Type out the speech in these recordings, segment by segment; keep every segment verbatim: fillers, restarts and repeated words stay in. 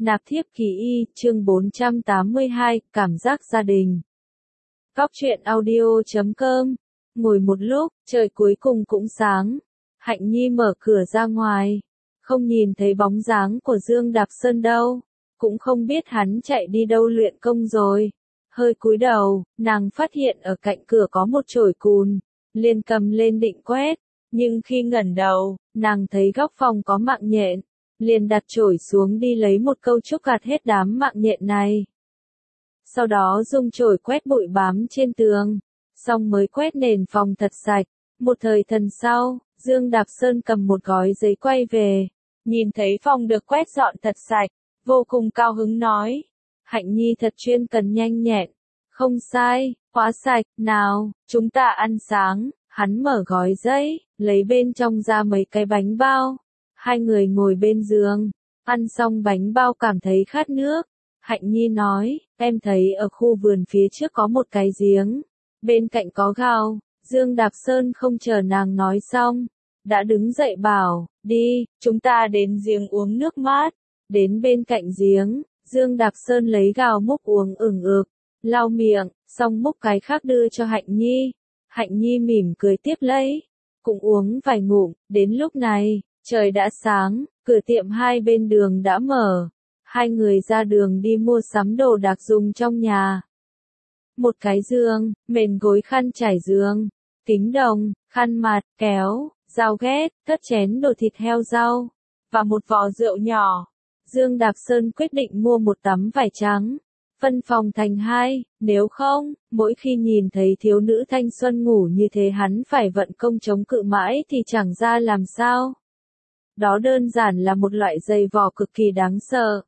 Nạp thiếp kỳ y, chương bốn trăm tám mươi hai, cảm giác gia đình. Góc truyện audio chấm com. Ngồi một lúc, trời cuối cùng cũng sáng. Hạnh Nhi mở cửa ra ngoài. Không nhìn thấy bóng dáng của Dương Đạp Sơn đâu. Cũng không biết hắn chạy đi đâu luyện công rồi. Hơi cúi đầu, nàng phát hiện ở cạnh cửa có một chổi cùn. Liền cầm lên định quét. Nhưng khi ngẩng đầu, nàng thấy góc phòng có mạng nhện. Liền đặt chổi xuống đi lấy một câu trúc gạt hết đám mạng nhện này. Sau đó dùng chổi quét bụi bám trên tường, xong mới quét nền phòng thật sạch. Một thời thần sau, Dương Đạp Sơn cầm một gói giấy quay về, nhìn thấy phòng được quét dọn thật sạch, vô cùng cao hứng nói. Hạnh Nhi thật chuyên cần nhanh nhẹn. Không sai, quá sạch, nào, chúng ta ăn sáng. Hắn mở gói giấy, lấy bên trong ra mấy cái bánh bao. Hai người ngồi bên giường, ăn xong bánh bao cảm thấy khát nước. Hạnh Nhi nói, em thấy ở khu vườn phía trước có một cái giếng, bên cạnh có gao. Dương Đạp Sơn không chờ nàng nói xong, đã đứng dậy bảo, đi, chúng ta đến giếng uống nước mát. Đến bên cạnh giếng, Dương Đạp Sơn lấy gao múc uống ửng ực, lau miệng, xong múc cái khác đưa cho Hạnh Nhi. Hạnh Nhi mỉm cười tiếp lấy, cũng uống vài ngụm. Đến lúc này, trời đã sáng, cửa tiệm hai bên đường đã mở. Hai người ra đường đi mua sắm đồ đạc dùng trong nhà. Một cái giường, mền gối khăn trải giường, kính đồng, khăn mặt, kéo, dao ghét, cất chén đồ thịt heo rau, và một vò rượu nhỏ. Dương Đạp Sơn quyết định mua một tấm vải trắng, phân phòng thành hai, nếu không, mỗi khi nhìn thấy thiếu nữ thanh xuân ngủ như thế hắn phải vận công chống cự mãi thì chẳng ra làm sao. Đó đơn giản là một loại giày vò cực kỳ đáng sợ.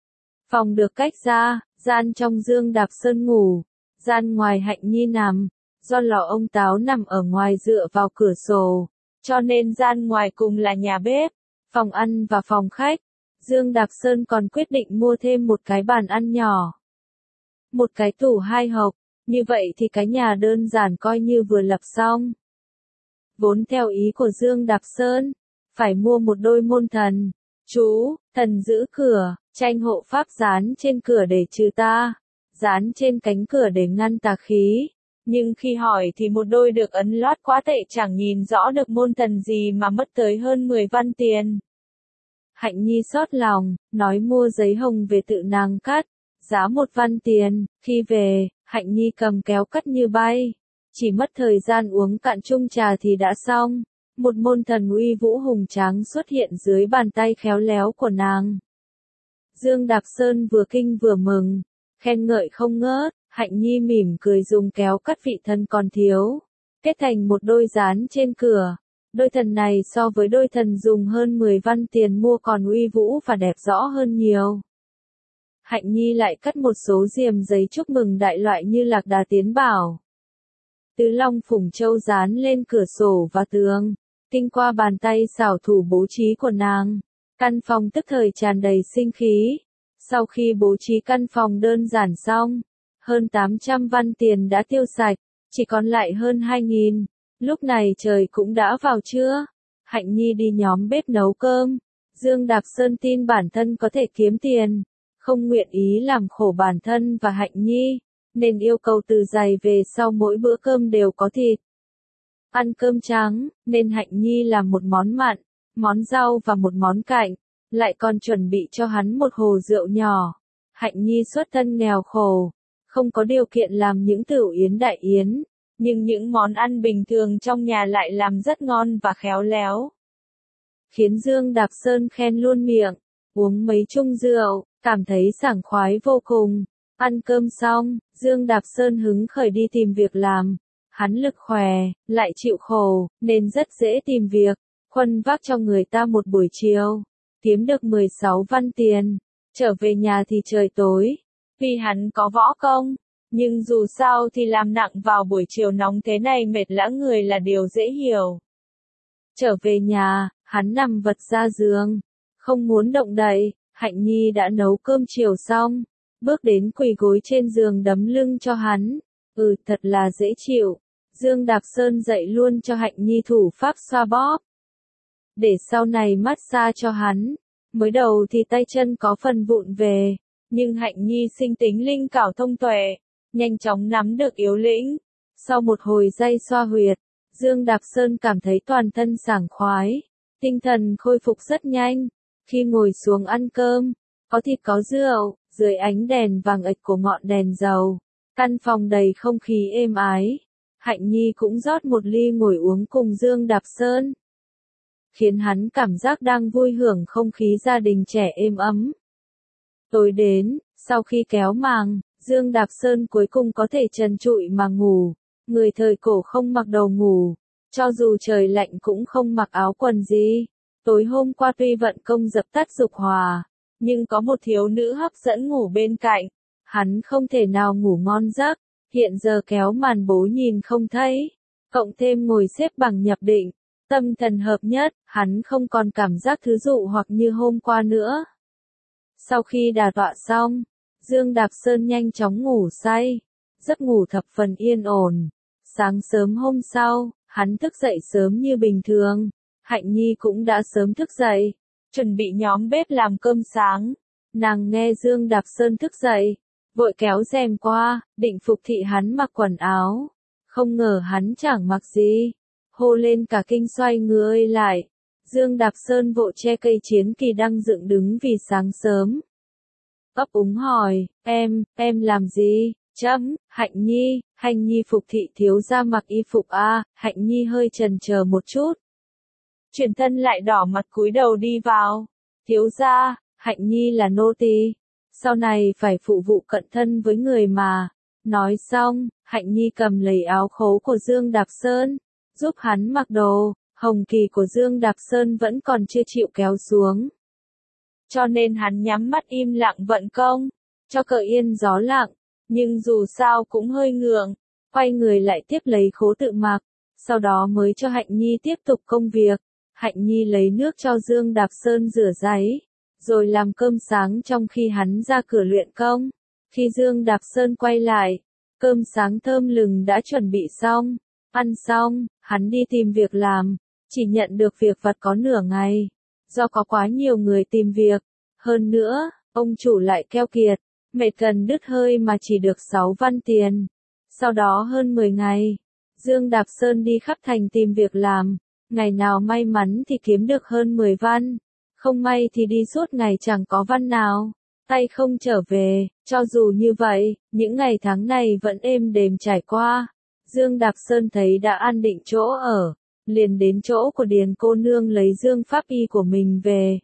Phòng được cách ra, gian trong Dương Đạp Sơn ngủ, gian ngoài Hạnh Nhi nằm. Do lò ông Táo nằm ở ngoài dựa vào cửa sổ, cho nên gian ngoài cùng là nhà bếp, phòng ăn và phòng khách. Dương Đạp Sơn còn quyết định mua thêm một cái bàn ăn nhỏ, một cái tủ hai hộc, như vậy thì cái nhà đơn giản coi như vừa lập xong. Vốn theo ý của Dương Đạp Sơn, phải mua một đôi môn thần, chú, thần giữ cửa, tranh hộ pháp dán trên cửa để trừ ta, dán trên cánh cửa để ngăn tà khí. Nhưng khi hỏi thì một đôi được ấn loát quá tệ, chẳng nhìn rõ được môn thần gì mà mất tới hơn mười văn tiền. Hạnh Nhi xót lòng, nói mua giấy hồng về tự nàng cắt, giá một văn tiền. Khi về, Hạnh Nhi cầm kéo cắt như bay. Chỉ mất thời gian uống cạn chung trà thì đã xong. Một môn thần uy vũ hùng tráng xuất hiện dưới bàn tay khéo léo của nàng. Dương Đạp Sơn vừa kinh vừa mừng, khen ngợi không ngớt. Hạnh Nhi mỉm cười dùng kéo cắt vị thần còn thiếu, kết thành một đôi dán trên cửa. Đôi thần này so với đôi thần dùng hơn mười văn tiền mua còn uy vũ và đẹp rõ hơn nhiều. Hạnh Nhi lại cắt một số diềm giấy chúc mừng đại loại như lạc đà tiến bảo, tứ long phủng châu dán lên cửa sổ và tường. Kinh qua bàn tay xảo thủ bố trí của nàng, căn phòng tức thời tràn đầy sinh khí. Sau khi bố trí căn phòng đơn giản xong, hơn tám trăm văn tiền đã tiêu sạch, chỉ còn lại hơn hai nghìn. Lúc này trời cũng đã vào trưa. Hạnh Nhi đi nhóm bếp nấu cơm. Dương Đạp Sơn tin bản thân có thể kiếm tiền, không nguyện ý làm khổ bản thân và Hạnh Nhi, nên yêu cầu từ giày về sau mỗi bữa cơm đều có thịt. Ăn cơm trắng, nên Hạnh Nhi làm một món mặn, món rau và một món cạnh, lại còn chuẩn bị cho hắn một hồ rượu nhỏ. Hạnh Nhi xuất thân nghèo khổ, không có điều kiện làm những tửu yến đại yến, nhưng những món ăn bình thường trong nhà lại làm rất ngon và khéo léo, khiến Dương Đạp Sơn khen luôn miệng. Uống mấy chung rượu, cảm thấy sảng khoái vô cùng. Ăn cơm xong, Dương Đạp Sơn hứng khởi đi tìm việc làm. Hắn lực khỏe, lại chịu khổ, nên rất dễ tìm việc. Khuân vác cho người ta một buổi chiều, kiếm được mười sáu văn tiền. Trở về nhà thì trời tối. Vì hắn có võ công, nhưng dù sao thì làm nặng vào buổi chiều nóng thế này mệt lã người là điều dễ hiểu. Trở về nhà, hắn nằm vật ra giường, không muốn động đậy. Hạnh Nhi đã nấu cơm chiều xong, bước đến quỳ gối trên giường đấm lưng cho hắn. Ừ, thật là dễ chịu. Dương Đạp Sơn dạy luôn cho Hạnh Nhi thủ pháp xoa bóp, để sau này massage cho hắn. Mới đầu thì tay chân có phần vụng về, nhưng Hạnh Nhi sinh tính linh cảm thông tuệ, nhanh chóng nắm được yếu lĩnh. Sau một hồi day xoa huyệt, Dương Đạp Sơn cảm thấy toàn thân sảng khoái, tinh thần khôi phục rất nhanh. Khi ngồi xuống ăn cơm, có thịt có rượu, dưới ánh đèn vàng ạch của ngọn đèn dầu, căn phòng đầy không khí êm ái. Hạnh Nhi cũng rót một ly ngồi uống cùng Dương Đạp Sơn, khiến hắn cảm giác đang vui hưởng không khí gia đình trẻ êm ấm. Tối đến, sau khi kéo màng, Dương Đạp Sơn cuối cùng có thể trần trụi mà ngủ. Người thời cổ không mặc đồ ngủ, cho dù trời lạnh cũng không mặc áo quần gì. Tối hôm qua tuy vận công dập tắt dục hỏa, nhưng có một thiếu nữ hấp dẫn ngủ bên cạnh, hắn không thể nào ngủ ngon giấc. Hiện giờ kéo màn bố nhìn không thấy, cộng thêm ngồi xếp bằng nhập định, tâm thần hợp nhất, hắn không còn cảm giác thứ dụ hoặc như hôm qua nữa. Sau khi đả tọa xong, Dương Đạp Sơn nhanh chóng ngủ say, giấc ngủ thập phần yên ổn. Sáng sớm hôm sau, hắn thức dậy sớm như bình thường. Hạnh Nhi cũng đã sớm thức dậy, chuẩn bị nhóm bếp làm cơm sáng. Nàng nghe Dương Đạp Sơn thức dậy, vội kéo rèm qua, định phục thị hắn mặc quần áo. Không ngờ hắn chẳng mặc gì, hô lên cả kinh xoay người lại. Dương Đạp Sơn vội che cây chiến kỳ đang dựng đứng vì sáng sớm. Ấp úng hỏi, em, em làm gì? Chấm, Hạnh Nhi, Hạnh Nhi phục thị thiếu gia mặc y phục a. À, Hạnh Nhi hơi chần chờ một chút. Chuyển thân lại đỏ mặt cúi đầu đi vào. Thiếu gia, Hạnh Nhi là nô tỳ, sau này phải phụ vụ cận thân với người mà. Nói xong, Hạnh Nhi cầm lấy áo khố của Dương Đạp Sơn, giúp hắn mặc đồ. Hồng kỳ của Dương Đạp Sơn vẫn còn chưa chịu kéo xuống, cho nên hắn nhắm mắt im lặng vận công, cho cờ yên gió lặng, nhưng dù sao cũng hơi ngượng, quay người lại tiếp lấy khố tự mặc, sau đó mới cho Hạnh Nhi tiếp tục công việc. Hạnh Nhi lấy nước cho Dương Đạp Sơn rửa ráy, rồi làm cơm sáng trong khi hắn ra cửa luyện công. Khi Dương Đạp Sơn quay lại, cơm sáng thơm lừng đã chuẩn bị xong. Ăn xong, hắn đi tìm việc làm, chỉ nhận được việc vặt có nửa ngày, do có quá nhiều người tìm việc. Hơn nữa, ông chủ lại keo kiệt, mệt gần đứt hơi mà chỉ được sáu văn tiền. Sau đó hơn mười ngày, Dương Đạp Sơn đi khắp thành tìm việc làm, ngày nào may mắn thì kiếm được hơn mười văn, không may thì đi suốt ngày chẳng có văn nào, tay không trở về. Cho dù như vậy, những ngày tháng này vẫn êm đềm trải qua. Dương Đạp Sơn thấy đã an định chỗ ở, liền đến chỗ của Điền cô nương lấy dương pháp y của mình về.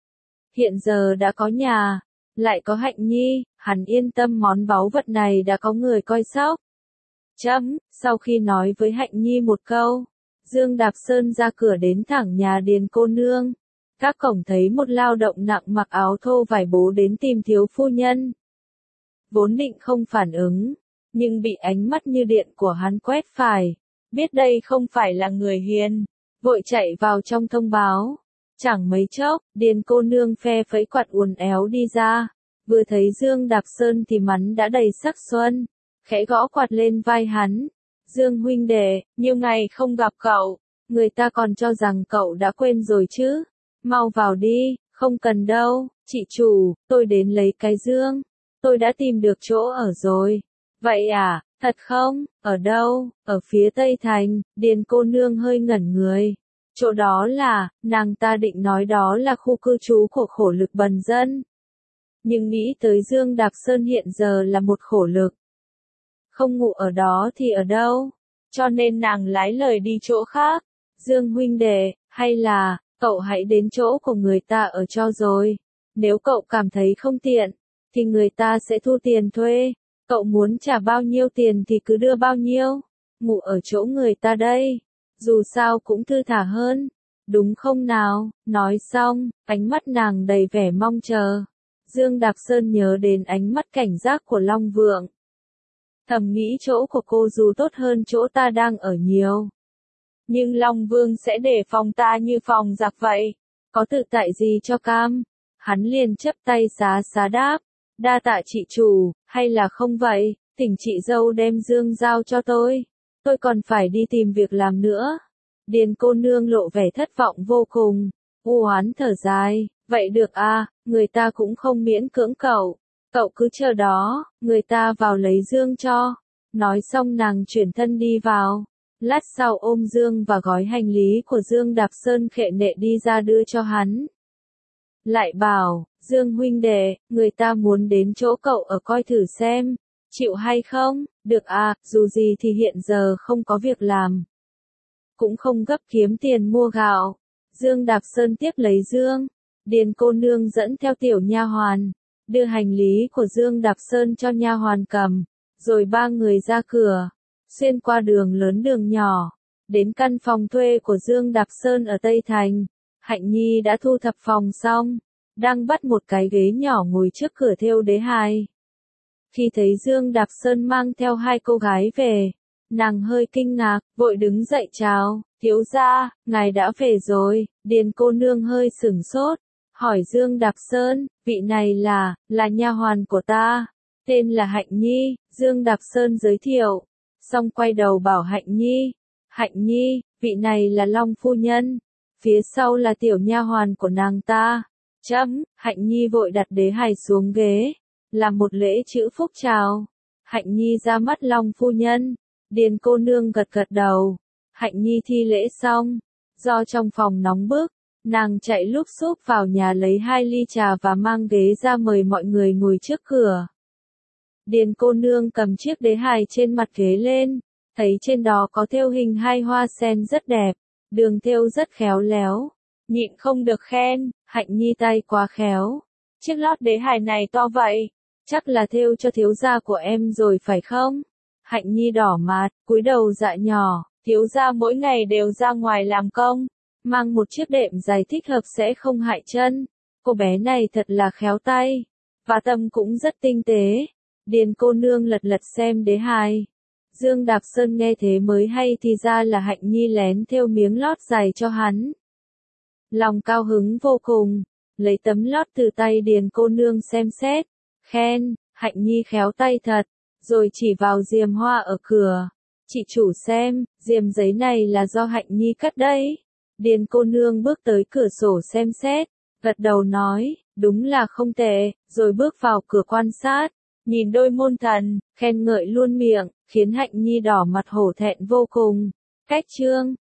Hiện giờ đã có nhà, lại có Hạnh Nhi, hắn yên tâm món báu vật này đã có người coi sóc. Chấm, sau khi nói với Hạnh Nhi một câu, Dương Đạp Sơn ra cửa đến thẳng nhà Điền cô nương. Các cổng thấy một lao động nặng mặc áo thô vải bố đến tìm thiếu phu nhân. Vốn định không phản ứng, nhưng bị ánh mắt như điện của hắn quét phải, biết đây không phải là người hiền, vội chạy vào trong thông báo. Chẳng mấy chốc, Điền cô nương phe phẩy quạt uốn éo đi ra, vừa thấy Dương Đạp Sơn thì mắn đã đầy sắc xuân, khẽ gõ quạt lên vai hắn. Dương huynh đệ, nhiều ngày không gặp cậu, người ta còn cho rằng cậu đã quên rồi chứ. Mau vào đi, không cần đâu, chị chủ, tôi đến lấy cái dương, tôi đã tìm được chỗ ở rồi. Vậy à, thật không, ở đâu? Ở phía Tây Thành. Điền cô nương hơi ngẩn người. Chỗ đó là, nàng ta định nói đó là khu cư trú của khổ lực bần dân. Nhưng nghĩ tới Dương Đạp Sơn hiện giờ là một khổ lực, không ngủ ở đó thì ở đâu, cho nên nàng lái lời đi chỗ khác. Dương huynh đệ, hay là, cậu hãy đến chỗ của người ta ở cho rồi. Nếu cậu cảm thấy không tiện, thì người ta sẽ thu tiền thuê. Cậu muốn trả bao nhiêu tiền thì cứ đưa bao nhiêu. Ngủ ở chỗ người ta đây, dù sao cũng thư thả hơn, đúng không nào? Nói xong, ánh mắt nàng đầy vẻ mong chờ. Dương Đạp Sơn nhớ đến ánh mắt cảnh giác của Long Vượng, thầm nghĩ chỗ của cô dù tốt hơn chỗ ta đang ở nhiều, nhưng Long Vương sẽ để phòng ta như phòng giặc vậy, có tự tại gì cho cam? Hắn liền chấp tay xá xá đáp, đa tạ chị chủ, hay là không vậy, thỉnh chị dâu đem dương giao cho tôi, tôi còn phải đi tìm việc làm nữa. Điền cô nương lộ vẻ thất vọng vô cùng, u oán thở dài, Vậy được à, người ta cũng không miễn cưỡng cậu. Cậu cứ chờ đó, người ta vào lấy Dương cho. Nói xong nàng chuyển thân đi vào. Lát sau ôm Dương và gói hành lý của Dương đạp sơn khệ nệ đi ra đưa cho hắn. Lại bảo, Dương huynh đệ, người ta muốn đến chỗ cậu ở coi thử xem. Chịu hay không? Được à, dù gì thì hiện giờ không có việc làm. Cũng không gấp kiếm tiền mua gạo. Dương đạp sơn tiếp lấy Dương. Điền cô nương dẫn theo tiểu nha hoàn, đưa hành lý của Dương đạp sơn cho nha hoàn cầm, rồi ba người ra cửa, xuyên qua đường lớn đường nhỏ, đến căn phòng thuê của Dương đạp sơn ở Tây Thành. Hạnh Nhi đã thu thập phòng xong, đang bắt một cái ghế nhỏ ngồi trước cửa thêu đế hài. Khi thấy Dương đạp sơn mang theo hai cô gái về, nàng hơi kinh ngạc, vội đứng dậy chào, thiếu gia, ngài đã về rồi. Điền cô nương hơi sửng sốt, hỏi Dương đạp sơn, vị này là, là nha hoàn của ta, tên là Hạnh Nhi. Dương đạp sơn giới thiệu, xong quay đầu bảo Hạnh Nhi, Hạnh Nhi, vị này là Long phu nhân, phía sau là tiểu nha hoàn của nàng ta. Chấm, Hạnh Nhi vội đặt đế hài xuống ghế, làm một lễ chữ phúc chào. Hạnh Nhi ra mắt Long phu nhân. Điền cô nương gật gật đầu. Hạnh Nhi thi lễ xong, do trong phòng nóng bức, nàng chạy lúp xúp vào nhà lấy hai ly trà và mang ghế ra mời mọi người ngồi trước cửa. Điền cô nương cầm chiếc đế hài trên mặt ghế lên, thấy trên đó có thêu hình hai hoa sen rất đẹp, đường thêu rất khéo léo, nhịn không được khen, Hạnh Nhi tay quá khéo. Chiếc lót đế hài này to vậy, chắc là thêu cho thiếu gia của em rồi phải không? Hạnh Nhi đỏ mặt, cúi đầu dạ nhỏ, thiếu gia mỗi ngày đều ra ngoài làm công, mang một chiếc đệm giày thích hợp sẽ không hại chân. Cô bé này thật là khéo tay, và tâm cũng rất tinh tế. Điền cô nương lật lật xem đế hài. Dương đạp sơn nghe thế mới hay thì ra là Hạnh Nhi lén thêu miếng lót giày cho hắn. Lòng cao hứng vô cùng, lấy tấm lót từ tay Điền cô nương xem xét, khen, Hạnh Nhi khéo tay thật, rồi chỉ vào diềm hoa ở cửa. Chị chủ xem, diềm giấy này là do Hạnh Nhi cắt đấy. Điền cô nương bước tới cửa sổ xem xét, gật đầu nói, đúng là không tệ, rồi bước vào cửa quan sát, nhìn đôi môn thần, khen ngợi luôn miệng, khiến Hạnh Nhi đỏ mặt hổ thẹn vô cùng. Cách chương